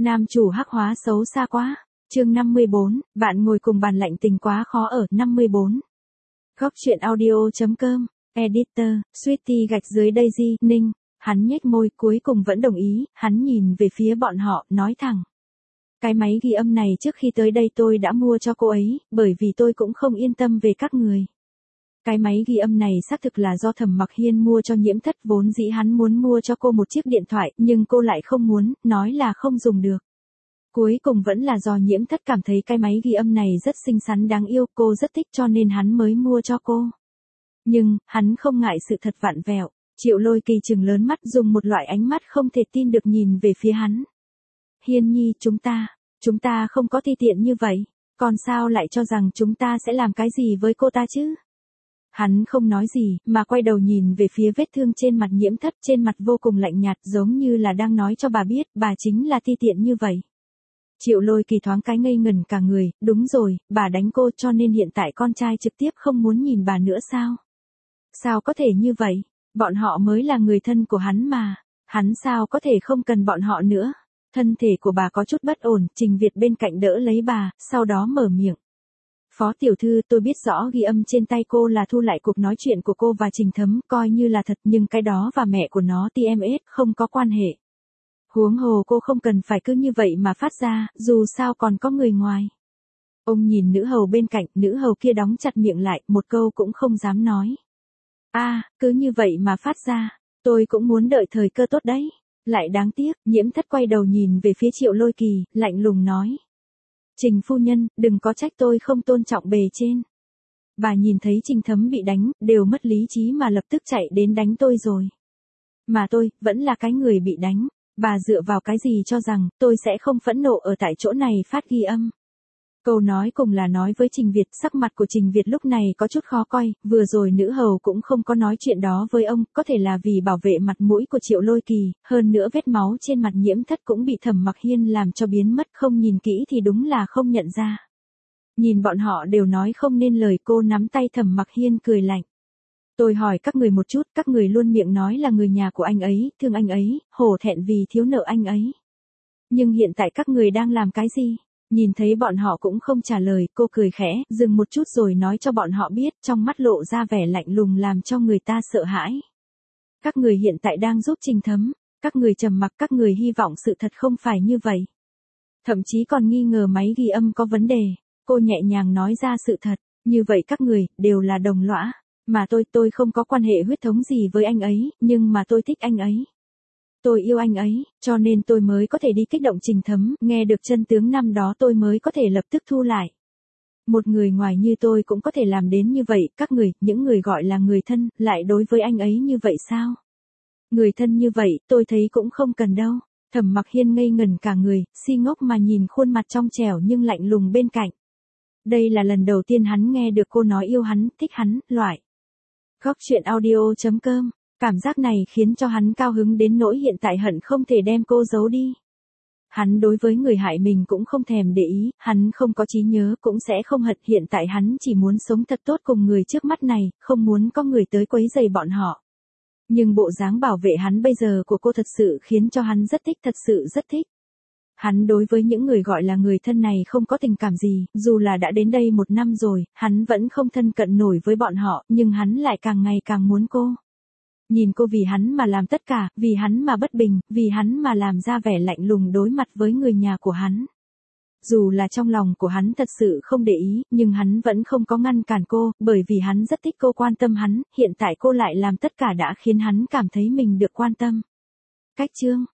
Nam chủ hắc hóa xấu xa quá. Chương 54, bạn ngồi cùng bàn lạnh tình quá khó ở. 54. Góc truyện audio.com. Editor, Sweetie gạch dưới Daisy, Ninh. Hắn nhếch môi, cuối cùng vẫn đồng ý. Hắn nhìn về phía bọn họ, nói thẳng. Cái máy ghi âm này trước khi tới đây tôi đã mua cho cô ấy, bởi vì tôi cũng không yên tâm về các người. Cái máy ghi âm này xác thực là do Thẩm Mặc Hiên mua cho Nhiễm Thất, vốn dĩ hắn muốn mua cho cô một chiếc điện thoại, nhưng cô lại không muốn, nói là không dùng được. Cuối cùng vẫn là do Nhiễm Thất cảm thấy cái máy ghi âm này rất xinh xắn đáng yêu, cô rất thích cho nên hắn mới mua cho cô. Nhưng, hắn không ngại sự thật vặn vẹo. Triệu Lôi Kỳ trừng lớn mắt, dùng một loại ánh mắt không thể tin được nhìn về phía hắn. Hiên nhi, chúng ta không có ti tiện như vậy, còn sao lại cho rằng chúng ta sẽ làm cái gì với cô ta chứ? Hắn không nói gì, mà quay đầu nhìn về phía vết thương trên mặt Nhiễm Thất, trên mặt vô cùng lạnh nhạt, giống như là đang nói cho bà biết, bà chính là ti tiện như vậy. Triệu Lôi Kỳ thoáng cái ngây ngẩn cả người, đúng rồi, bà đánh cô cho nên hiện tại con trai trực tiếp không muốn nhìn bà nữa sao? Sao có thể như vậy? Bọn họ mới là người thân của hắn mà, hắn sao có thể không cần bọn họ nữa? Thân thể của bà có chút bất ổn, Trình Việt bên cạnh đỡ lấy bà, sau đó mở miệng. Phó tiểu thư, tôi biết rõ ghi âm trên tay cô là thu lại cuộc nói chuyện của cô và Trình Thấm, coi như là thật, nhưng cái đó và mẹ của nó TMS không có quan hệ. Huống hồ cô không cần phải cứ như vậy mà phát ra, dù sao còn có người ngoài. Ông nhìn nữ hầu bên cạnh, nữ hầu kia đóng chặt miệng lại, một câu cũng không dám nói. Cứ như vậy mà phát ra, tôi cũng muốn đợi thời cơ tốt đấy. Lại đáng tiếc, Nhiễm Thất quay đầu nhìn về phía Triệu Lôi Kỳ, lạnh lùng nói. Trình phu nhân, đừng có trách tôi không tôn trọng bề trên. Bà nhìn thấy Trình Thấm bị đánh, đều mất lý trí mà lập tức chạy đến đánh tôi rồi. Mà tôi, vẫn là cái người bị đánh, bà dựa vào cái gì cho rằng, tôi sẽ không phẫn nộ ở tại chỗ này phát ghi âm. Câu nói cùng là nói với Trình Việt, sắc mặt của Trình Việt lúc này có chút khó coi, vừa rồi nữ hầu cũng không có nói chuyện đó với ông, có thể là vì bảo vệ mặt mũi của Triệu Lôi Kỳ, hơn nữa vết máu trên mặt Nhiễm Thất cũng bị Thẩm Mặc Hiên làm cho biến mất, không nhìn kỹ thì đúng là không nhận ra. Nhìn bọn họ đều nói không nên lời, cô nắm tay Thẩm Mặc Hiên cười lạnh. Tôi hỏi các người một chút, các người luôn miệng nói là người nhà của anh ấy, thương anh ấy, hổ thẹn vì thiếu nợ anh ấy. Nhưng hiện tại các người đang làm cái gì? Nhìn thấy bọn họ cũng không trả lời, cô cười khẽ, dừng một chút rồi nói cho bọn họ biết, trong mắt lộ ra vẻ lạnh lùng làm cho người ta sợ hãi. Các người hiện tại đang giúp Trình Thấm, các người trầm mặc, các người hy vọng sự thật không phải như vậy. Thậm chí còn nghi ngờ máy ghi âm có vấn đề, cô nhẹ nhàng nói ra sự thật, như vậy các người, đều là đồng lõa, mà tôi không có quan hệ huyết thống gì với anh ấy, nhưng mà tôi thích anh ấy. Tôi yêu anh ấy, cho nên tôi mới có thể đi kích động Trình Thấm, nghe được chân tướng năm đó tôi mới có thể lập tức thu lại. Một người ngoài như tôi cũng có thể làm đến như vậy, các người, những người gọi là người thân, lại đối với anh ấy như vậy sao? Người thân như vậy, tôi thấy cũng không cần đâu. Thẩm Mặc Hiên ngây ngẩn cả người, si ngốc mà nhìn khuôn mặt trong trẻo nhưng lạnh lùng bên cạnh. Đây là lần đầu tiên hắn nghe được cô nói yêu hắn, thích hắn, loại. Góc truyện audio.com. Cảm giác này khiến cho hắn cao hứng đến nỗi hiện tại hận không thể đem cô giấu đi. Hắn đối với người hại mình cũng không thèm để ý, hắn không có trí nhớ cũng sẽ không hận, hiện tại hắn chỉ muốn sống thật tốt cùng người trước mắt này, không muốn có người tới quấy rầy bọn họ. Nhưng bộ dáng bảo vệ hắn bây giờ của cô thật sự khiến cho hắn rất thích, thật sự rất thích. Hắn đối với những người gọi là người thân này không có tình cảm gì, dù là đã đến đây 1 năm rồi, hắn vẫn không thân cận nổi với bọn họ, nhưng hắn lại càng ngày càng muốn cô. Nhìn cô vì hắn mà làm tất cả, vì hắn mà bất bình, vì hắn mà làm ra vẻ lạnh lùng đối mặt với người nhà của hắn. Dù là trong lòng của hắn thật sự không để ý, nhưng hắn vẫn không có ngăn cản cô, bởi vì hắn rất thích cô quan tâm hắn, hiện tại cô lại làm tất cả đã khiến hắn cảm thấy mình được quan tâm. Cách chương